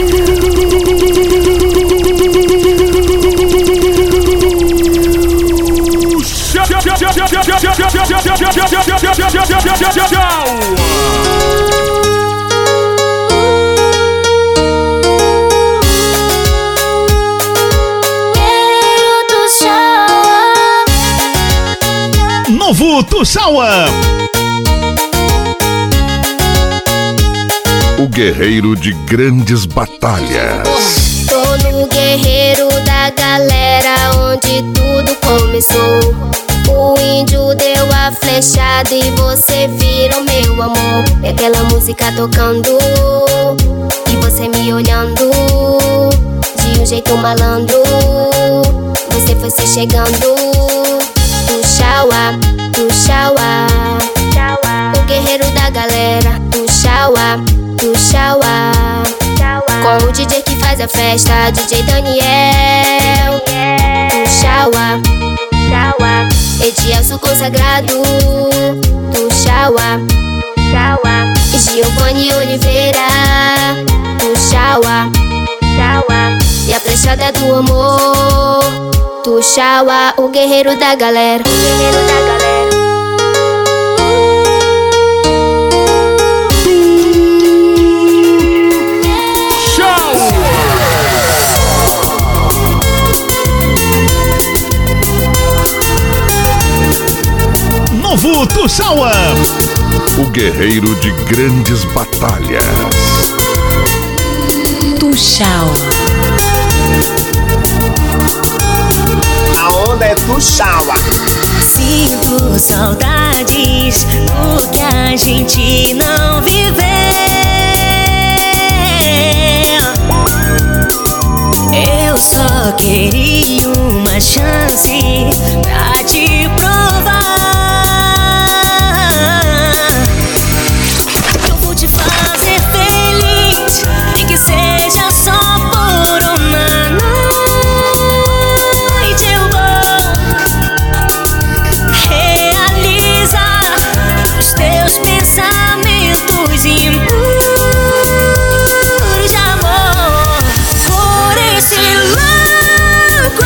Novo Tuxauá. O guerreiro de grandes batalhas. Tô no guerreiro da galera onde tudo começou. O índio deu a flechada e você virou meu amor. E aquela música tocando e você me olhando de um jeito malandro. Você foi se chegando. Tuxauá, Tuxauá, o guerreiro da galera. Tuxauá, Tuxauá, com o DJ que faz a festa, DJ Daniel. Tuxauá, Edielson consagrado. Tuxauá, Giovanni Oliveira. Tuxauá, e a flechada do amor. Tuxauá, o guerreiro da galera. Novo Tuxauá. O guerreiro de grandes batalhas. Tuxauá. A onda é Tuxauá. Sinto saudades do que a gente não viveu. Eu só queria uma chance pra te provar. Eu vou te fazer feliz, nem que seja só por uma noite. Eu vou realizar os teus pensamentos impuros de amor. Por esse louco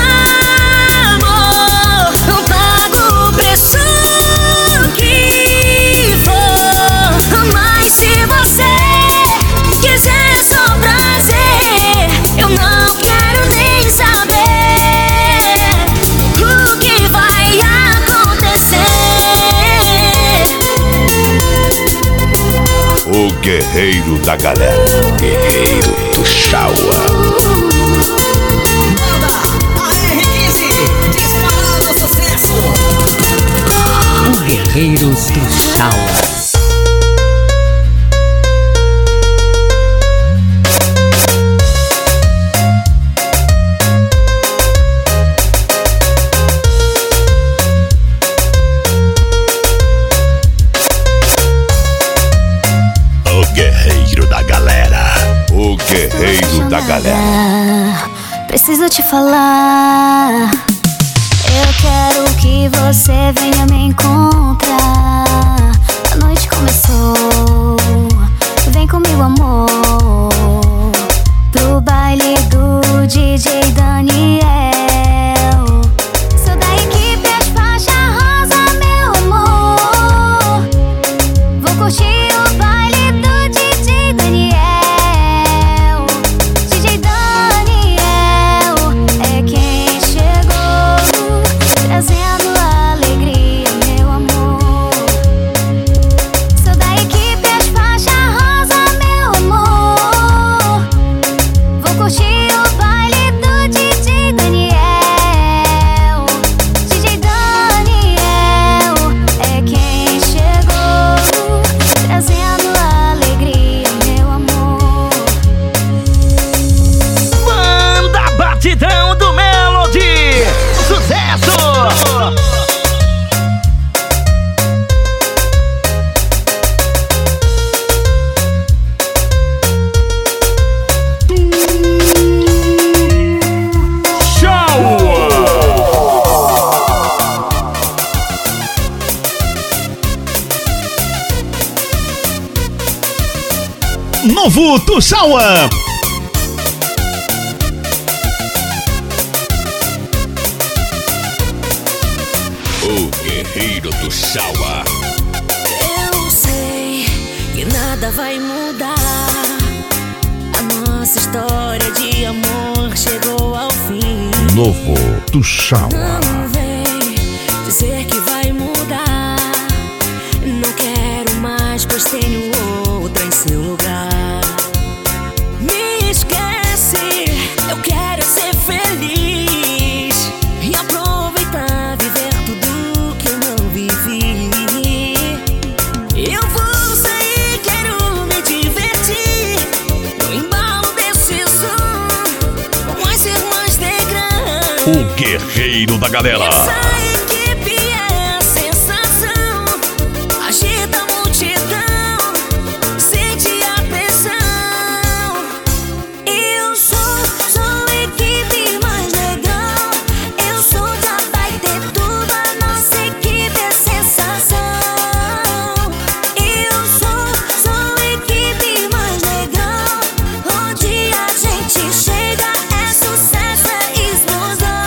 amor, não pago o preço que for. Mas se você quiser só prazer, eu não quero nem saber o que vai acontecer. O guerreiro da galera. Guerreiro Tuxauá. O guerreiro Tuxauá. O guerreiro da galera. O guerreiro da galera. Preciso te falar. Eu quero que você venha me encontrar. A noite começou. Vem comigo, amor, pro baile do DJ Daniel. Sou da equipe As Faixas Rosa, meu amor. Vou curtir o baile do DJ Daniel. DJ Daniel é quem chegou, trazendo alegria, meu amor. Sou da equipe As Faixas Rosa, meu amor. Vou curtir o baile do DJ Daniel. DJ Daniel é quem chegou, trazendo alegria, meu amor. Banda Batidão do Melody. Sucesso! Novo Tuxauá. Tuxaua. Eu sei que nada vai mudar. A nossa história de amor chegou ao fim. Novo Tuxaua. Não vem dizer que vai mudar. Não quero mais, pois tenho outra em seu lugar. Me esquece, eu quero ser feliz e aproveitar, viver tudo que eu não vivi. Eu vou sair, quero me divertir no embalo desse som, com as irmãs Negrão. O guerreiro da galera. Essa equipe é a sensação, agita a multidão, sente a pressão. Eu sou a equipe mais legal. Eu sou já vai ter tudo, a nossa equipe é sensação. Eu sou a equipe mais legal. Onde a gente chega é sucesso, é explosão.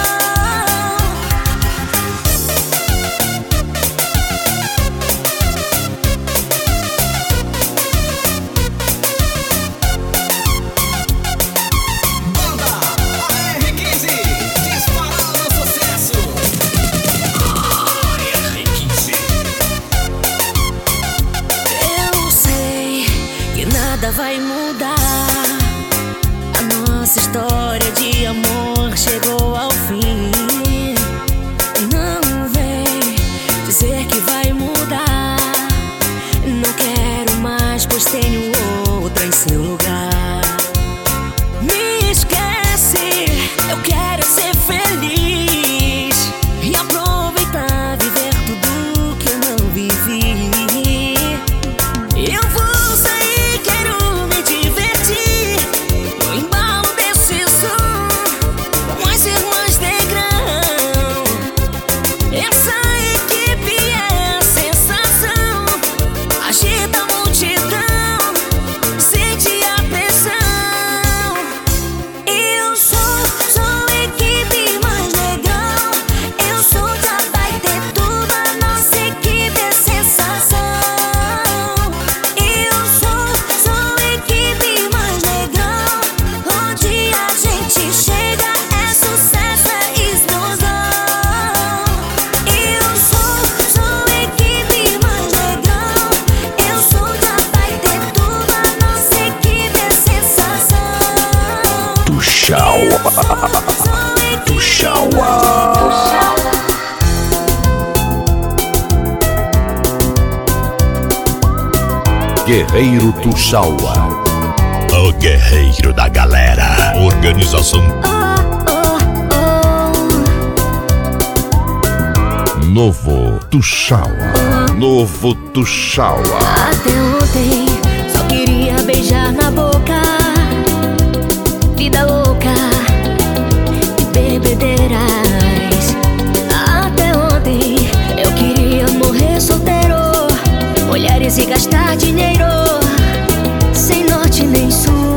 Eu sei que nada vai mudar. A nossa história de amor chegou ao fim. Não vem dizer que vai mudar. Não quero mais, pois tenho outra em seu lugar. Me esquece, eu quero ser feliz e aproveitar, viver tudo que eu não vivi. Eu vou sair, quero me divertir no embalo desse som, com as irmãs Negrão. Essa equipe é a sensação, agita a multidão, sente a pressão. Eu sou a equipe mais legal. Eu sou já vai ter tudo, a nossa equipe é sensação. Eu sou a equipe mais legal. Onde a gente chega é sucesso, é explosão. Eu sou a equipe mais legal. Eu sou já vai ter tudo, a nossa equipe é sensação. Tuxaua. Tuxaua. Guerreiro Tuxaua. O guerreiro da galera. Organização Novo Tuxaua. Novo Tuxaua. Até ontem só queria beijar na boca, vida louca e bebedeiras. Até ontem eu queria morrer solteiro, mulheres e gastar dinheiro, sem norte nem sul.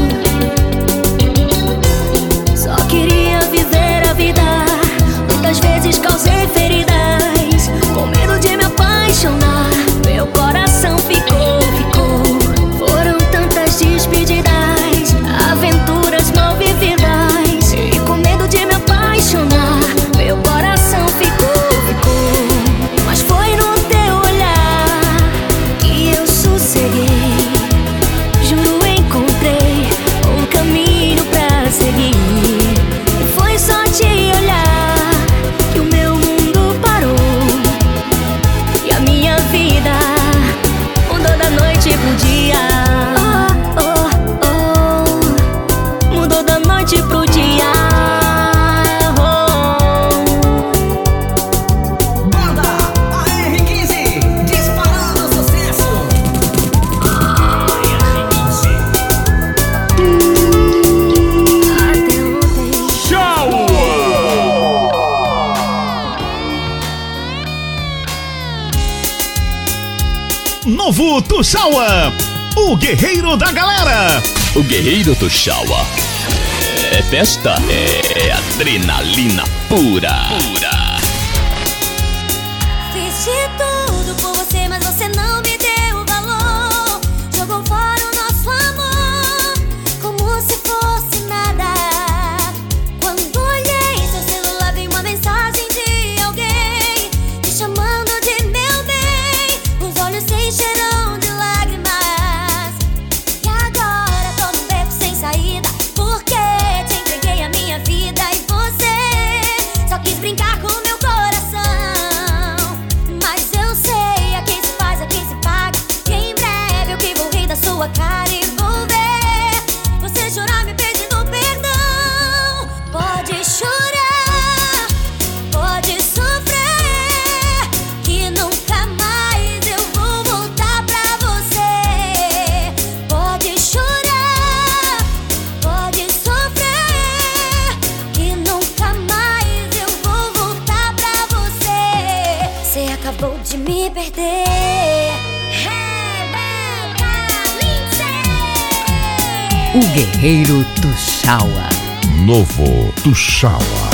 Só queria viver a vida, muitas vezes causei feridas, com medo de me apaixonar. Meu coração ficou. Foram tantas despedidas, aventuras mal vividas, e com medo de me apaixonar, meu coração ficou. Mas foi no teu olhar que eu sosseguei. Juro, encontrei um caminho pra seguir. E foi só te olhar que o meu mundo parou, e a minha vida mudou da noite pro dia. Mudou da noite pro dia. Banda AR15, disparando sucesso. Até ontem Novo Tuxaua, o guerreiro da galera. O guerreiro Tuxaua. É festa, é adrenalina pura. fiz fiz de tudo por você, mas você não me deu valor. Jogou fora o nosso amor, como se fosse nada. Quando olhei seu celular, vi uma mensagem de alguém me chamando de meu bem. Os olhos se encheram de lágrimas. E agora tô num beco sem saída, porque te entreguei a minha vida e você só quis brincar com meu coração. Mas eu sei, a quem se faz, a quem se paga. E em breve eu que vou rir da sua cara e vou ver você chorar me pedindo perdão. Pode chorar, pode sofrer, que nunca mais eu vou voltar pra você. Pode chorar, pode sofrer, que nunca mais eu vou voltar pra você. Você acabou de me perder. Rebeca Lindsay. O Guerreiro Tuxaua. Novo Tuxaua.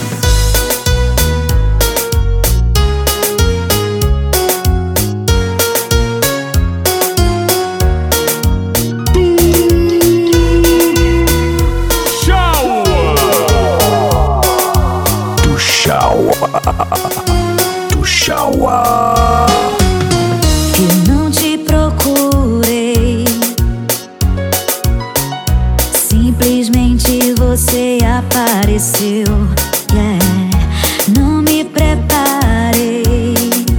Tuxaua. Eu não te procurei, simplesmente você apareceu. Não me preparei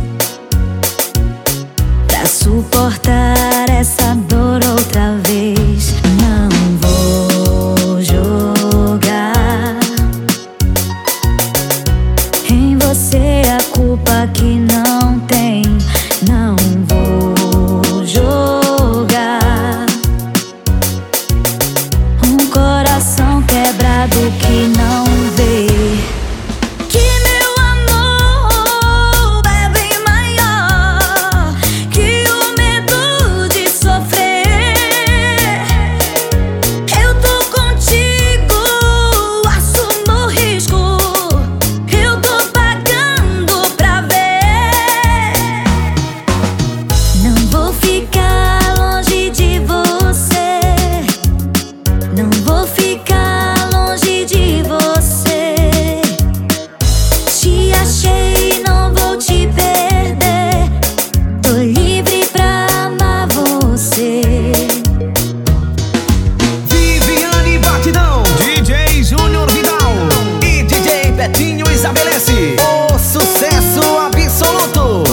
pra suportar essa dor outra vez. Não vou jogar em você a culpa que não tem. Não vou jogar um coração quebrado que não vê que meu amor é bem maior que o medo de sofrer. Eu tô contigo, assumo o risco. Eu tô pagando pra ver. Não vou ficar longe de você. Não vou ficar longe de você. Te achei, não vou te perder. Tô livre pra amar você. Viviane Batidão, DJ Júnior Vidal e DJ Betinho estabelece o sucesso absoluto.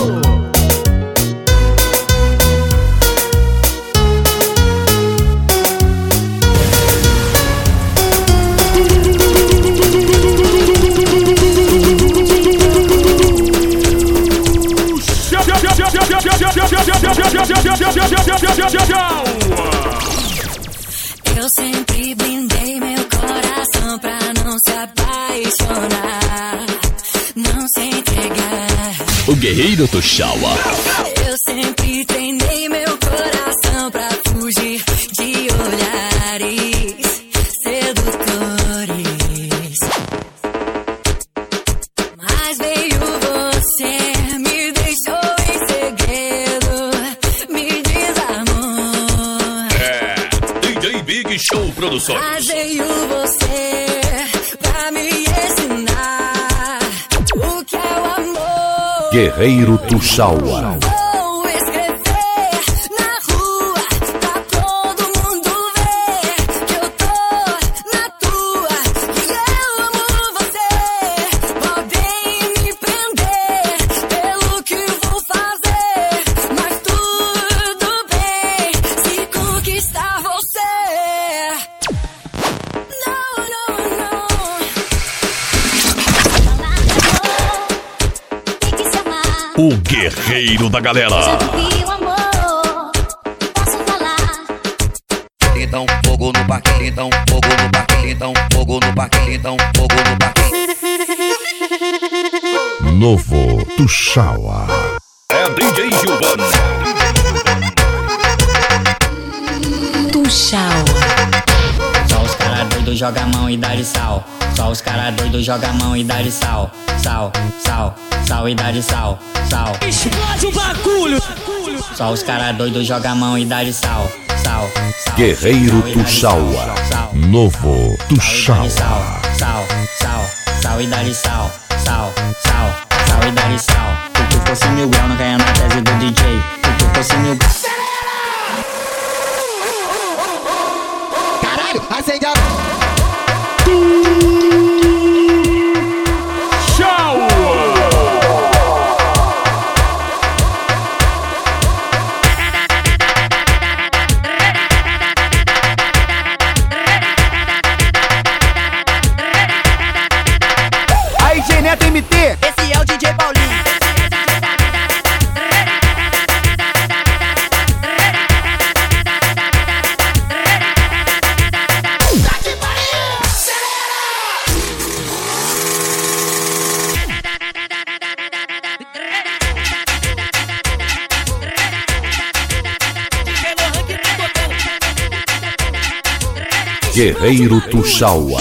Eu sempre blindei meu coração pra não se apaixonar, não se entregar. O Guerreiro Tuxaua. Eu sempre treinei meu coração pra fugir de olhares sedutores. Mas veio você, me deixou em segredo, me desarmou. DJ Big Show Produções. Mas veio você pra me ensinar o que é o amor. Guerreiro Tuxaua. Vou escrever na rua pra todo mundo ver que eu tô na tua, que eu amo você. Podem me prender pelo que vou fazer, mas tudo bem se conquistar você. Não, não, não. Tem que se amar. O Guerreiro da Galera. Já vivi o amor, posso falar. Então fogo no parque, então fogo no parque, então fogo no parque, então fogo no parque. Novo Tuxaua. É DJ Gilvan. Tuxaua. Só os caras doidos doido joga a mão e dá-lhe sal. Só os cara doido joga a mão e dá-lhe sal. Sal, sal, sal e dá-lhe sal. Sal. Explode o bagulho. Só os cara doido joga a mão e dá-lhe sal. Sal, sal. Guerreiro Tuxaua. Novo Tuxaua. Sal, sal, sal, sal e dá-lhe sal. Sal, sal, sal e dá-lhe sal. Se tu fosse 1000 graus, não ganha na tese do DJ. Se tu fosse 1000 graus. Caralho, acende a... Neto MT, esse é o DJ Paulinho. Guerreiro Tuxaua.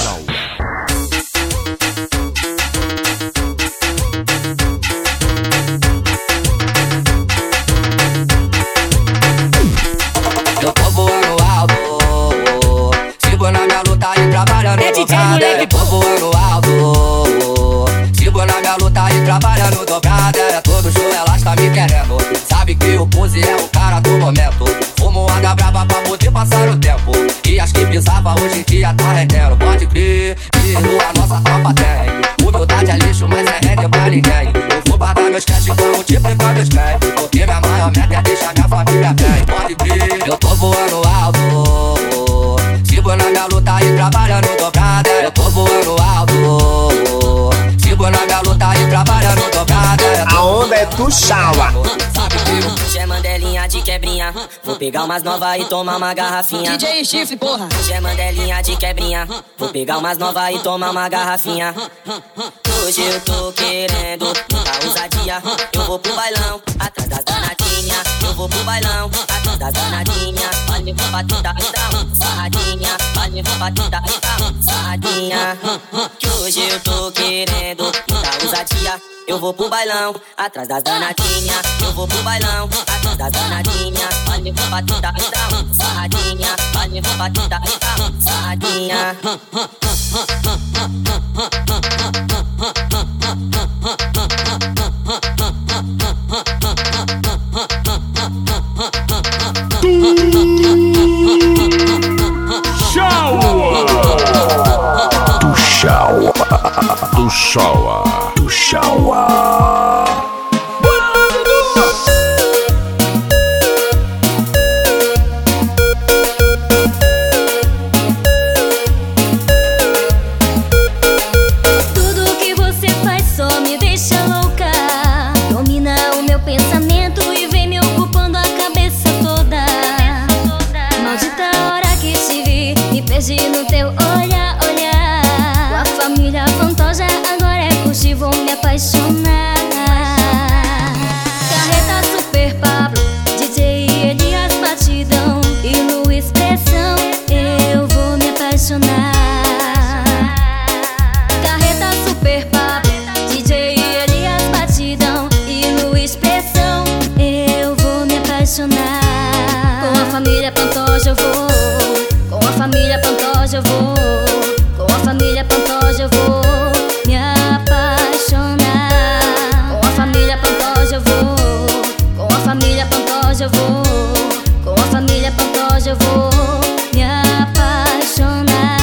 Eu tô voando alto, sigo na minha luta e trabalhando dobrada. Eu tô voando alto, sigo na minha luta e trabalhando dobrada. É todo show, elas tá me querendo. Sabe que o Pose é o cara do momento. Fumo uma brava pra poder passar o tempo. E as que pisava hoje em dia tá rendendo. Pode crer, que a nossa tropa tem. Humildade é lixo, mas é rende pra ninguém. Eu vou pagar meus cash com multiplicar meus bens. Porque minha maior meta é deixar minha família bem. Pode crer, eu tô voando alto, sigo na minha luta e trabalhando dobrada. Eu tô voando alto, sigo na minha luta e trabalhando dobrada. A onda é Tuxaua. Hoje é mandelinha de quebrinha. Vou pegar umas novas e tomar uma garrafinha. DJ Chifre, porra. Hoje é mandelinha de quebrinha. Vou pegar umas novas e tomar uma garrafinha. Hoje eu tô querendo muita ousadia. Eu vou pro bailão, atrás das danadinhas. Eu vou pro bailão, atrás das danadinhas. Olha pra batida e dá uma sarradinha. Olha pra batida e dá uma sarradinha. Que hoje eu tô querendo muita ousadia. Eu vou pro bailão, atrás das danadinhas. Eu vou pro bailão, atrás das danadinhas. Olha pra batida e dá uma sarradinha. Olha pra batida e dá uma sarradinha. Tuxaua. Tuxaua. Tuxaua. Tudo que você faz só me deixa louca. Domina o meu pensamento e vem me ocupando a cabeça toda. Maldita hora que te vi, me perdi no teu olhar, olhar. Tua família Pantoja agora é curtir, vou me apaixonar. Carreta Super Pablo, DJ Elias Batidão e Luiz Pressão, eu vou me apaixonar. Carreta Super Pablo, DJ Elias Batidão e Luiz Pressão, eu vou me apaixonar. Com a família Pantoja eu vou, com a família Pantoja eu vou, com a família Pantoja eu vou me apaixonar. Com a família Pantoja eu vou, com a família Pantoja eu vou, com a família Pantoja eu vou me apaixonar.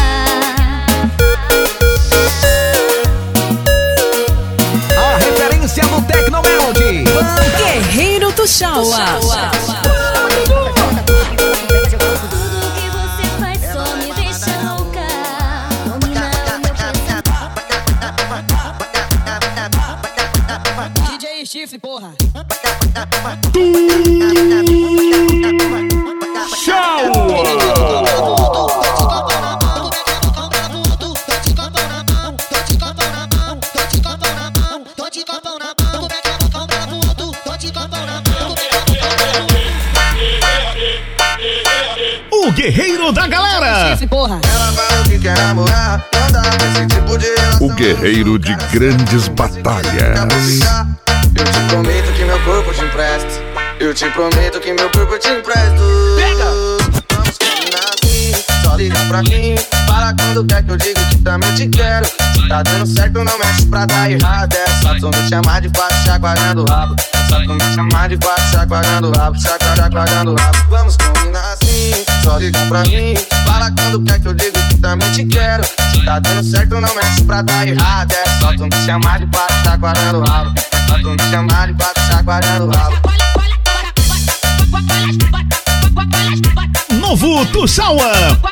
A referência do Tecno Melody. Guerreiro Tuxaua. Tudo que você faz só me deixa louca. Domina o meu pensamento. DJ Chifre, porra. Tuxaua. guerreiro da galera. Porra. Ela falou que quer namorar, não dá pra esse tipo de relação. O guerreiro de grandes batalhas. Eu te prometo que meu corpo te empresto. Eu te prometo que meu corpo te empresto. Vamos combinar assim, só liga pra mim. Fala quando quer que eu digo que também te quero. Se tá dando certo, não mexe pra dar errado. É só tu me chamar de quatro, chacoalhando o rabo. É só tu me chamar de quatro, chacoalhando o rabo. Chacoalhando o rabo. Vamos combinar assim, só liga pra mim. Fala quando quer que eu digo que também te quero. Se tá dando certo, não mexe pra dar errado. É só tu me chamar de quatro, chacoalhando o rabo. É só tu me chamar de quatro, chacoalhando o rabo. Novo Tuxaua.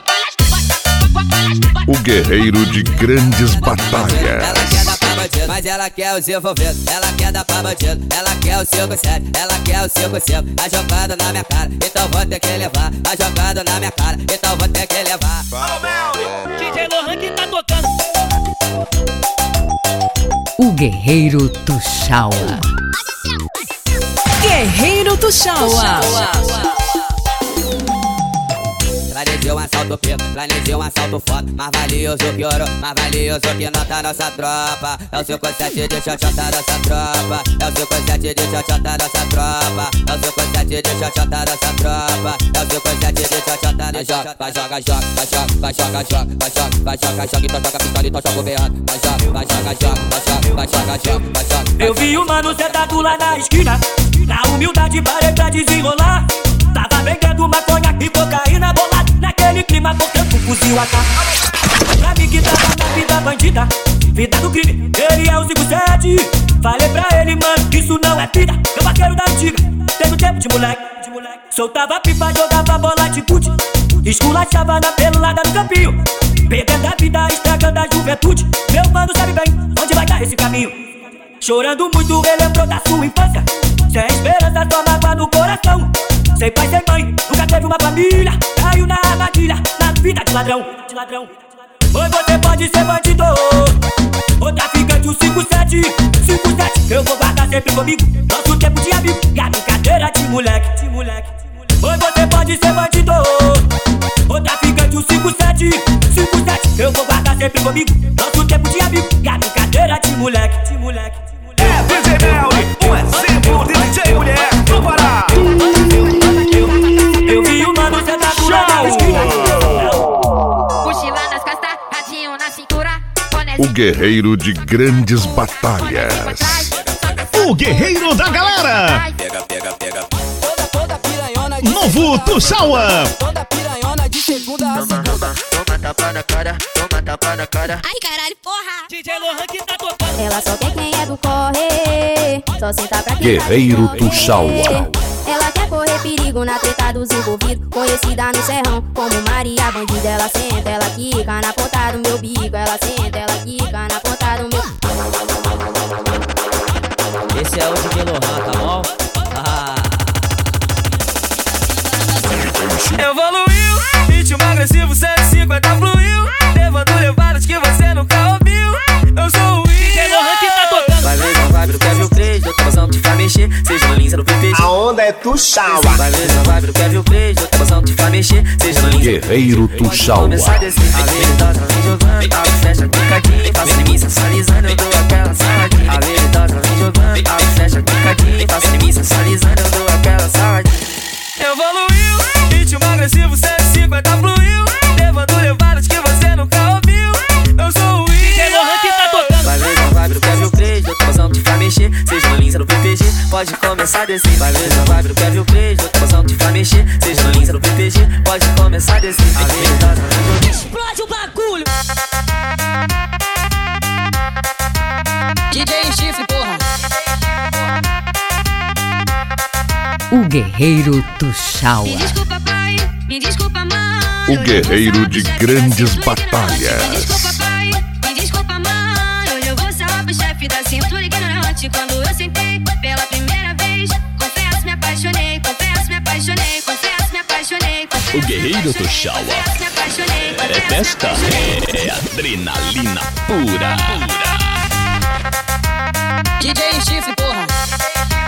O guerreiro de grandes batalhas. Ela quer dar pra bandido, mas ela quer os envolvidos. Ela quer dar pra bandido, ela quer o 5-7. Ela quer o 5-5, a jogada na minha cara. Então vou ter que levar, a jogada na minha cara. Então vou ter que levar. DJ Lohan que tá tocando. O guerreiro Tuxaua. Guerreiro Tuxaua. Planejei um assalto pico, planejei um assalto foda. Mais valioso que ouro, mais valioso que nota nossa tropa. É o 5-7 de xoxota nossa tropa. É o 5-7 de xoxota nossa tropa. É o 5-7 de xoxota nossa tropa. É o 5-7 de xoxota nossa tropa. Vai joga, joga, vai joga, vai joga, joga, vai joga, vai joga, joga. Então joga pistola, então joga o beado. Vai joga, vai joga, joga, vai joga, vai joga, joga, vai joga. Eu vi o mano sentado lá na esquina. Na humildade parei pra desenrolar. Tava vendendo maconha e cocaína bolada. Naquele clima cortando um fuzil AK. Pra mim que tava na vida bandida, vida do crime, ele é o 5-7. Falei pra ele, mano, que isso não é vida. Meu vaqueiro da antiga, teve tempo de moleque. Soltava pipa, jogava bola de gude. Esculachava na pelada no campinho. Perdendo a vida, estragando a juventude. Meu mano sabe bem onde vai dar esse caminho. Chorando muito, relembrou da sua infância. Sem esperança, só mágoa no coração. Sem pai, sem mãe, nunca teve uma família. Caiu na armadilha, na vida de ladrão. Hoje você pode ser bandido ou traficante, o 5-7. 5-7, eu vou guardar sempre comigo. Nosso tempo de amigo e a brincadeira de moleque. Hoje você pode ser bandido ou traficante, o 5-7. 5-7, eu vou guardar sempre comigo. Nosso tempo de amigo e a brincadeira de moleque. É DJ Melly, um exemplo de DJ mulher do Pará. Eu vi o mano sentado lá na esquina. Mochila nas costas, radinho na cintura. O guerreiro de grandes batalhas. O guerreiro da galera. Toda piranhona de Novo Tuxaua. toda piranhona de segunda a segunda. Toma tapa na cara, toma tapa na cara. Ai, caralho, porra. DJ Lohan que tá tocando. Ela só quer quem é do corre. Só senta pra quem Guerreiro vai correr. Tuxaua. Ela quer correr perigo na treta dos envolvidos. Conhecida no serrão como Maria Bandida. Ela senta, ela quica na ponta do meu bico. Ela senta, ela quica na ponta do meu. Esse é o DJ Lohan, tá bom? Evoluiu, ritmo agressivo, 150 fluiu. Levando levadas que você nunca ouviu. Eu sou o DJ Lohan que tá tocando. Vai ver, não vai ver, quer ver o 3. Outra passão te faz mexer, seja no linha no PPG. A onda é Tuxaua. Vai ver, não vai ver, quer ver o 3. Outra passão te faz mexer, seja no linha. Guerreiro Tuxaua. Começar a descer, a veridosa vem jogando. Abre, fecha, picadinho, passa em mim sensualizando. Eu dou aquela saladinha. A veridosa vem jogando. Abre, fecha, picadinho, passa em mim sensualizando. Eu dou aquela saladinha. Evoluiu, ritmo agressivo, 150 fluiu. Levando levadas que você nunca ouviu. Eu sou o DJ Lohan que tá tocando. Vai ver, não vai ver, quer ver o 3. Outra passão te faz mexer, seja no linha no PPG. Pode começar a descer. Vai ver, não vai ver, quer ver o 3. Outra passão te faz mexer, seja no linha no PPG. Pode começar a descer. A veridosa vem jogando. Explode o bagulho. DJ Chifre, porra. O guerreiro Tuxaua. Me desculpa, pai. Me desculpa, mãe. O guerreiro de grandes Me batalhas. desculpa, pai. Me desculpa, mãe. Hoje eu vou salvar pro chefe da cintura ignorante. Quando eu sentei pela primeira vez, confesso, me apaixonei. Confesso, me apaixonei. Confesso, me apaixonei. O guerreiro Tuxaua. É festa, é adrenalina pura. DJ Chifre, porra.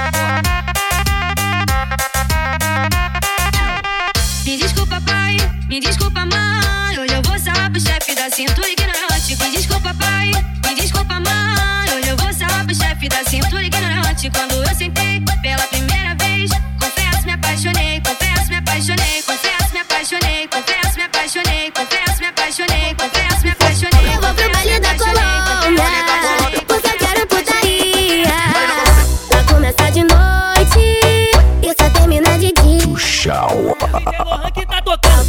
Me desculpa, pai. Me desculpa, mãe, hoje eu vou sarrar pro chefe da cintura ignorante. Me desculpa, pai, me desculpa, mãe, hoje eu vou sarrar pro chefe da cintura ignorante. Quando eu sentei pela primeira vez, confesso, me apaixonei, confesso, me apaixonei, confesso, me apaixonei, confesso, me apaixonei, confesso, me apaixonei, confesso, me apaixonei. Eu vou pro baile da Colômbia, porque eu quero putaria. Pra começar de noite e só termina de dia. Tuxaua. Que tá tocando.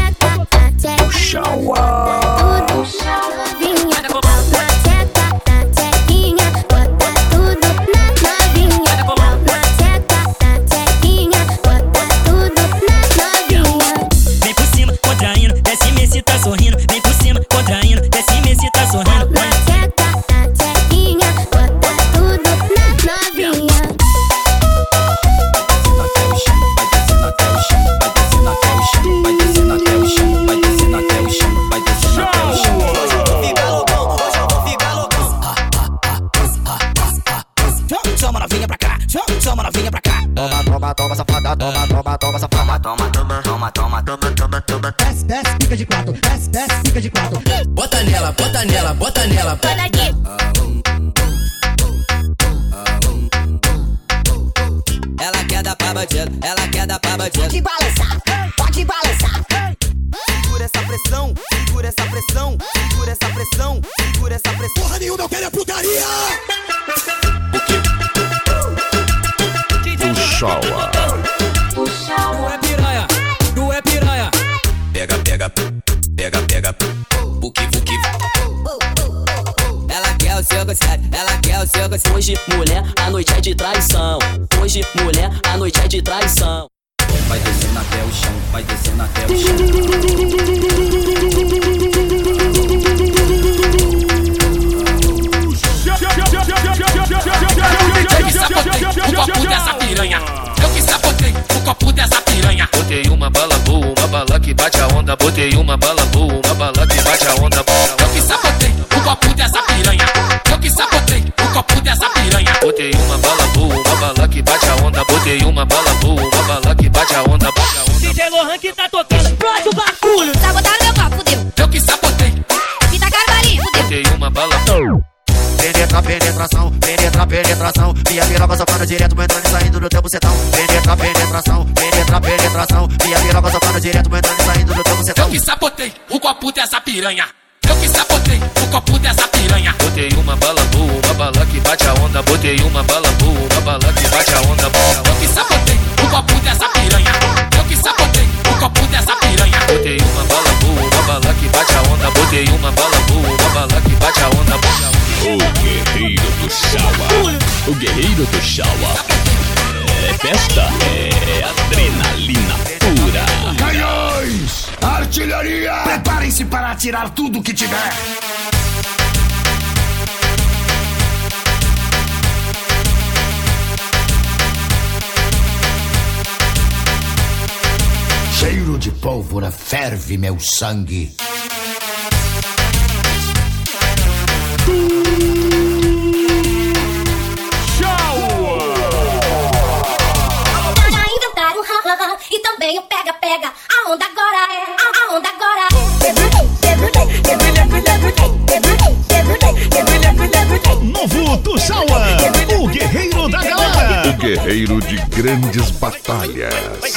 Tuxaua. Vem por cima, contraindo, desce me se tá sorrindo. Vem por cima, contraindo, desce me se tá sorrindo. Chama novinha pra cá, chama novinha pra cá. Toma, toma, toma, safada, toma, toma, toma, safada. Toma, toma, toma, toma, toma, toma, toma. Desce, desce, fica de quatro, desce, desce, fica de quatro. Bota nela, bota nela, bota nela. Toda aqui. Ela quer dar pra bandido, ela quer dar pra bandido. Pode balançar, pode balançar. Segura essa pressão, segura essa pressão, segura essa pressão, segura essa pressão. Porra nenhuma, eu quero é putaria. Tuxaua. Tu é piranha, tu é piranha. Pega, pega, pega, pega. Buki, buki. Ela quer o seu gostado, ela quer o seu gostado. Hoje, mulher, a noite é de traição. Hoje, mulher, a noite é de traição. Vai descendo até o chão, vai descendo até o chão. Eu que sabotei o copo dessa piranha. Eu que sabotei o copo dessa piranha. Botei uma bala boa, uma bala que bate a onda. Botei uma bala boa, uma bala que bate a onda. Eu que sabotei o copo dessa piranha. Eu que sabotei o copo dessa piranha. Botei uma bala boa, uma bala que bate a onda. Botei uma bala boa, uma bala que bate a onda. DJ Lohan que tá tocando. Explode o bagulho. Sabotaram meu copo, fudeu. Eu que sabotei. Que tá carbari, fudeu. Botei uma bala. Penetra, penetração, penetra, penetração. Minha piroca socando direto, entrando e saindo do teu bucetão. Penetra, penetração, penetra, penetração. Minha piroca socando direto, entrando e saindo do teu bucetão. Eu que sabotei o copo dessa piranha. Eu que sabotei o copo dessa piranha. Botei uma bala boa, uma bala que bate a onda. Botei uma bala boa, uma bala que bate a onda. Eu que sabotei o copo dessa piranha. Eu que sabotei o copo dessa piranha. Botei uma bala boa, uma bala que bate a onda. Botei uma bala boa, uma bala que bate a onda. O Guerreiro Tuxaua. O Guerreiro Tuxaua. É festa, é adrenalina pura. Canhões! Artilharia! Preparem-se para atirar tudo que tiver. Cheiro de pólvora ferve meu sangue. Inventaram, hahaha, e também o pega-pega. A onda agora é, a onda agora é. Novo Tuxaua, o guerreiro da galera. O guerreiro de grandes batalhas.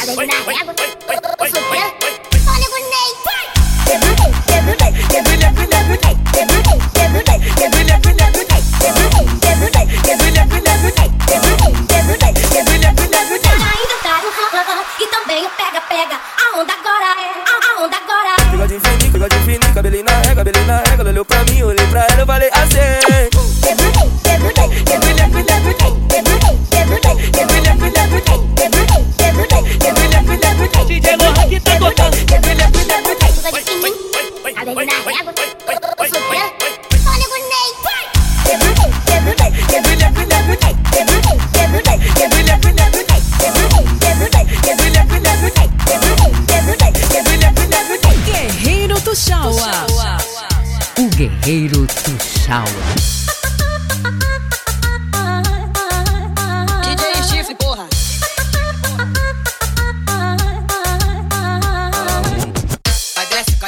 E também o pega-pega. A onda agora é, a onda agora é. Bigode infinito, cabelinho na régua. Ela olhou pra mim, olhei pra ela, eu falei assim. DJ Lohan que tá tocando. Guerreiro Tuxaua. O Guerreiro Tuxaua. DJ Chifre, porra.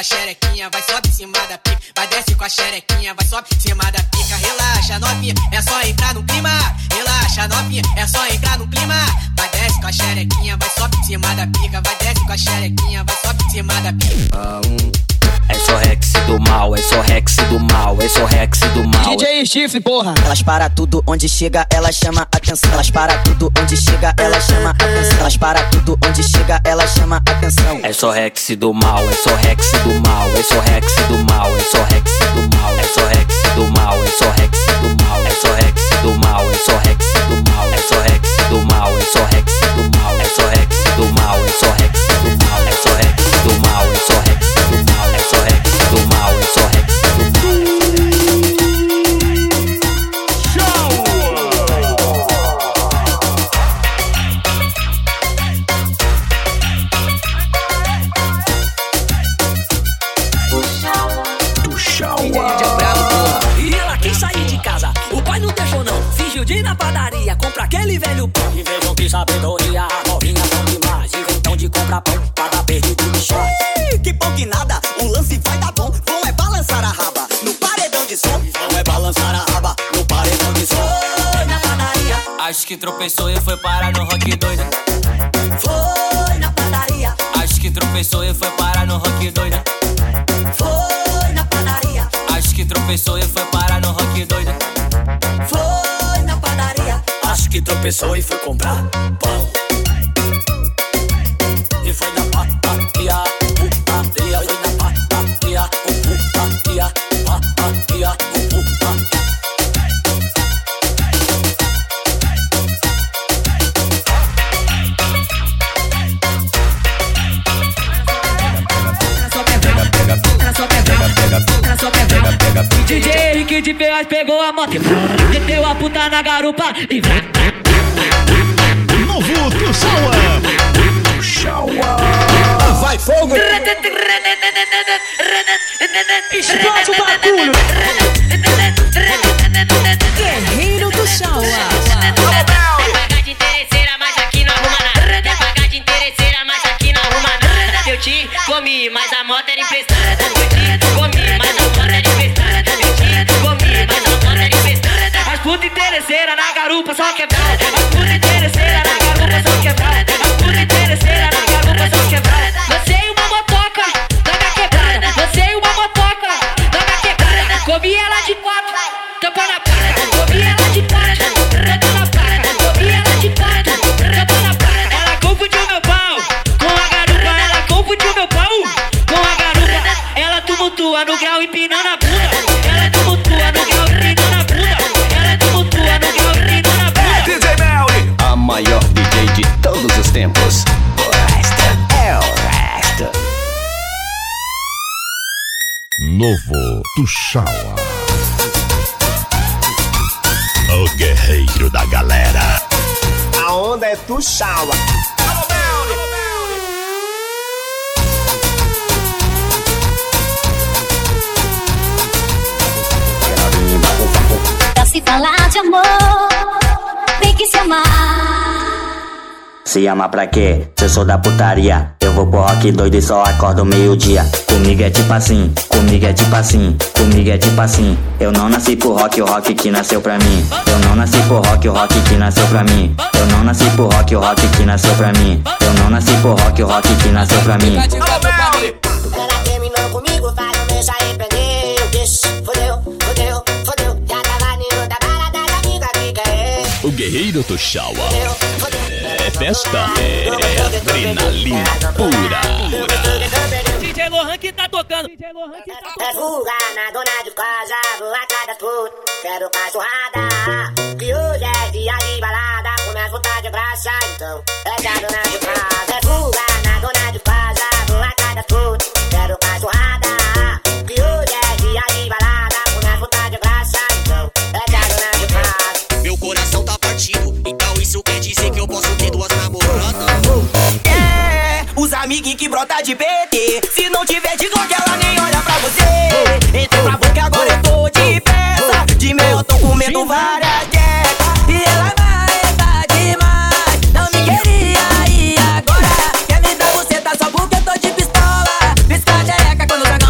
xerequinha, vai sobe em cima da pica. Vai desce com a xerequinha, vai sobe em cima da pica. Relaxa, novinha, é só entrar no clima. Relaxa, novinha, é só entrar no clima. Vai desce com a xerequinha, vai sobe em cima da pica. Vai desce com a xerequinha, vai sobe em cima da pica. É só Rex do mal, é só Rex do mal, é só Rex do mal. DJ Chifre, porra. Elas para tudo onde chega, ela chama atenção. Elas para tudo onde chega, ela chama atenção. Elas para tudo onde chega, ela chama atenção. É só Rex do mal, é só Rex do mal, é só Rex do mal, é só Rex do mal, é só Rex do mal, é só Rex do mal, é só Rex do mal, é só Rex do mal, é só Rex do mal, é só Rex do mal, é só Rex do mal, é só Rex do mal, é só Rex do mal, é só Rex do mal, é só Rex do mal, é só Rex do mal. E ela quis sair de casa, o pai não deixou não. Fingiu de ir na padaria, compra aquele velho pão. E vejam que sabedoria, a novinha bom demais. Inventão de comprar pão, pra dar perdido no chão. Que pão que nada, o lance vai dar bom. Vão é balançar a raba, no paredão de som. Vão é balançar a raba, no paredão de som. Foi na padaria, Acho que tropeçou e foi parar no rock doida. foi na padaria, Acho que tropeçou e foi parar no rock doida. foi na padaria, Acho que tropeçou e foi parar no rock doida. foi na padaria. Acho que tropeçou e foi comprar pão. E foi na padaria, putaria. Foi na padaria, putaria, putaria, putaria. DJ Henrique de Ferraz pegou a moto, meteu a puta na garupa e vai. Novo Tuxaua. Vai fogo! Explode o bagulho! Guerreiro do Tuxaua. Pagar de interesseira, mas aqui não arruma nada. Quer pagar de interesseira, mas aqui não arruma nada. Eu te comi, mas a moto era emprestada. Eu te comi, mas a moto era emprestada. Eu te comi, mas a moto era emprestada. As putas interesseiras na garupa só quebrada. As putas interesseiras na garupa só quebrada. As putas interesseiras na garupa só quebrada. Você e uma motoca na minha quebrada. Você e uma motoca na minha quebrada. Comi ela de quatro, tampa na placa. Comi ela de quatro, tampa na placa. Comi ela de quatro, tampa na placa. Ela confundiu meu pau com a garupa. Ela confundiu meu pau com a garupa. Ela tumultua no grau empinando a bunda. Ela tumultua no grau empinando a bunda. Ela tumultua no grau empinando a bunda. DJ Melly, a maior DJ de todos os tempos. O resto é o resto. Novo Tuxaua. O guerreiro da galera. A onda é Tuxaua. Pra se falar de amor, tem que se amar. Se ama pra quê? Se eu sou da putaria, eu vou pro rock doido e só acordo meio-dia. Comigo é tipo assim, comigo é tipo assim, comigo é tipo assim. Eu não nasci pro rock, o rock que nasceu pra mim. Eu não nasci pro rock, o rock que nasceu pra mim. Eu não nasci pro rock, o rock que nasceu pra mim. Eu não nasci pro rock, o rock que nasceu pra mim. Ela terminou comigo, faz um beijo aí, prendeu. Vixe, fodeu, fodeu, fodeu. Já tava indo da balada da amiga que quer. O Guerreiro Tuxaua. É festa, é adrenalina pura. DJ Lohan que tá tocando. É fuga na dona de casa, vou atrás das putas. Quero cachorrada, que hoje é dia de balada. Começa a botar de graça, então é da dona de casa. É fuga na dona de casa, vou atrás das putas. Quero cachorrada, que hoje é dia de balada. Começa a botar de graça, então é da dona de casa. Meu coração tá partido, então isso quer dizer que eu posso ter duas namoradas. É, os amiguinhos que brota de PT. Se não tiver de Glock, ela nem olha pra você. Entrei pra boca, agora eu tô de peça. De mel eu tô comendo várias quecas. E ela vai tá demais. Não me queria e agora quer me dar buceta só porque eu tô de pistola. Pisca a jereca quando joga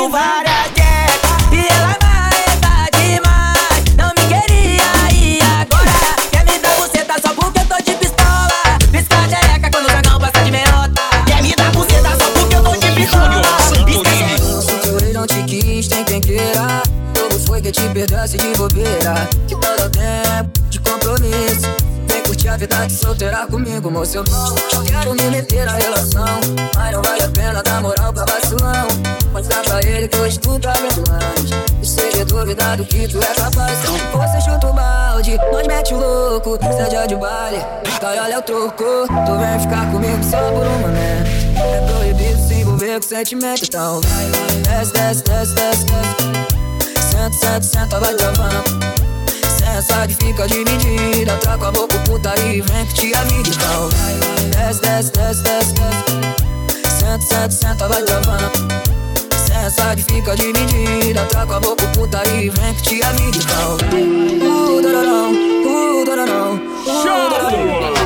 com várias dicas e ela marreta demais. Não me queria e agora quer me dar buceta só porque eu tô de pistola. Pisca a xereca quando o dragão passa de meiota. Quer me dar buceta só porque eu tô de pistola. Eu não te quis, tem quem queira. Como foi que te perdoasse de bobeira? Que todo tempo de compromisso. Vem curtir a vida de solteira comigo, moço. Eu quero me meter na relação, mas não vale a pena dar moral pra vacilão. Mostrar pra ele que hoje tu tá vendo mais. E se ele duvidar do que tu é capaz, você chuta o balde, nós mete o louco. Seja de baile, tá e olha o troco. Tu vem ficar comigo só por um momento. É proibido se envolver com sentimento. Então vai, desce, desce, desce, desce, desce. Senta, senta, senta, vai travando. Sensa de fica dividida. Tá com a boca putaria e vem que te avide. Então vai, desce, desce, desce, desce, desce. Senta, senta, senta, vai travando. Sensa de fica dividida. Tá com a boca putaria e vem que te avide. Então vai, dororão, dororão, dororão.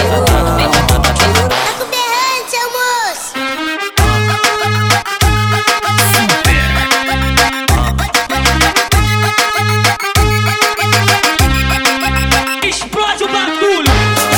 Explode o bagulho!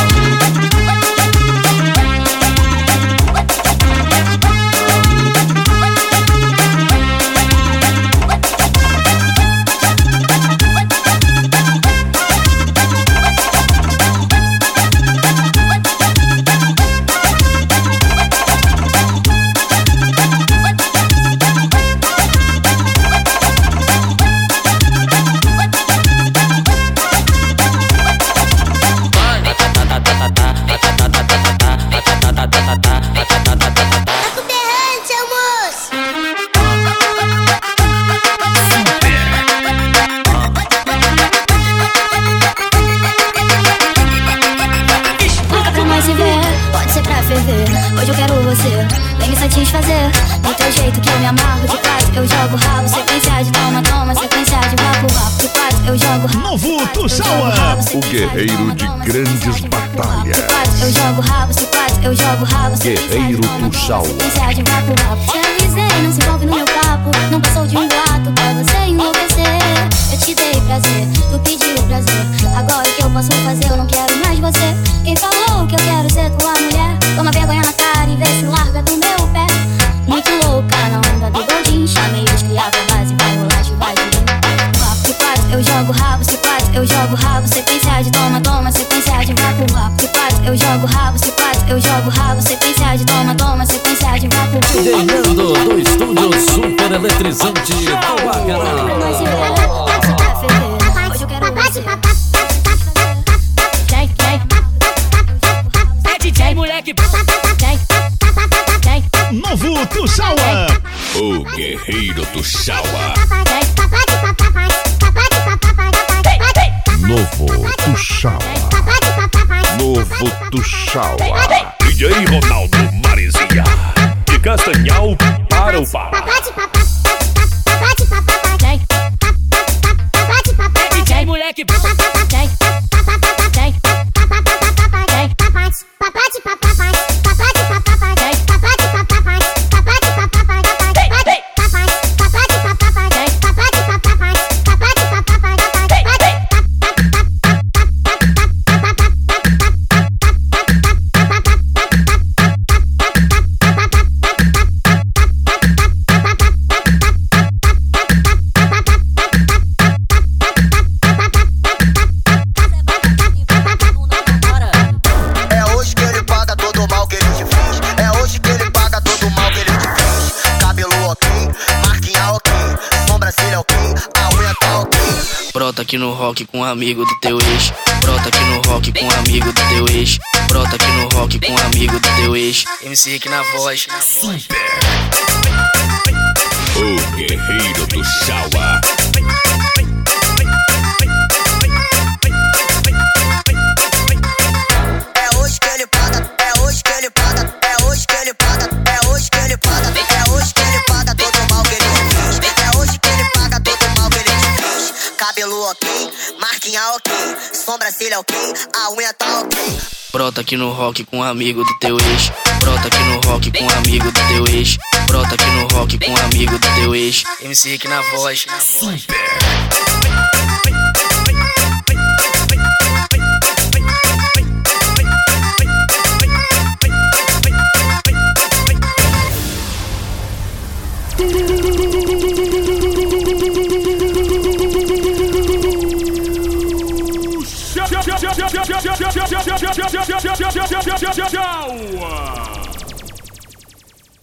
Hoje eu quero você, vem me satisfazer. Do teu jeito que eu me amarro, de quase eu jogo rabo. Sequência de toma, toma, sequência de vapo, vapo. De quase eu jogo rabo. Novo Tuxaua, o guerreiro de grandes batalhas. De quase eu jogo rabo, se quase eu jogo rabo. Guerreiro Tuxaua. Sequência de vapo, vapo. Te avisei, não se envolve no meu papo. Não passou de um boato pra você enlouquecer. Eu te dei prazer, tu pediu prazer. Agora o que eu posso fazer, eu não quero mais você. Quem falou que eu quero ser tua mulher? Toma vergonha na cara e vê se larga do meu pé. Muito louca na onda do Goldin. Chamei os criar pra base, vai rolar chuva de rim. Se quase eu jogo rabo, se quase eu jogo rabo. Sequência de toma, toma, sequência de vapo, vapo. Se quase eu jogo rabo, se quase eu jogo rabo. Sequência de toma, toma, sequência de vapo, vapo. DJ Nando do estúdio super eletrizante do Agará. Hoje eu quero você. DJ moleque, Novo Tuxaua, o guerreiro Tuxaua. Novo Tuxaua, Novo Tuxaua. DJ Ronaldo Marizia, de Castanhal para o Pará. DJ moleque, Brota aqui no rock com um amigo do teu ex. Brota aqui no rock com um amigo do teu ex. Brota aqui no rock com um amigo do teu ex. MC Rick na voz. O guerreiro Tuxaua. É hoje que ele paga, é hoje que ele paga, é hoje que ele paga, é hoje que ele paga, é hoje que ele paga todo o mal que ele te fez. É hoje que ele paga todo o mal que ele te fez. Cabelo ok, marquinha ok, sobrancelha ok, a unha tá ok. Brota aqui no rock com um amigo do teu ex. Brota aqui no rock com um amigo do teu ex. Brota aqui no rock rock com um amigo do teu ex. MC Rick na voz. Tchau.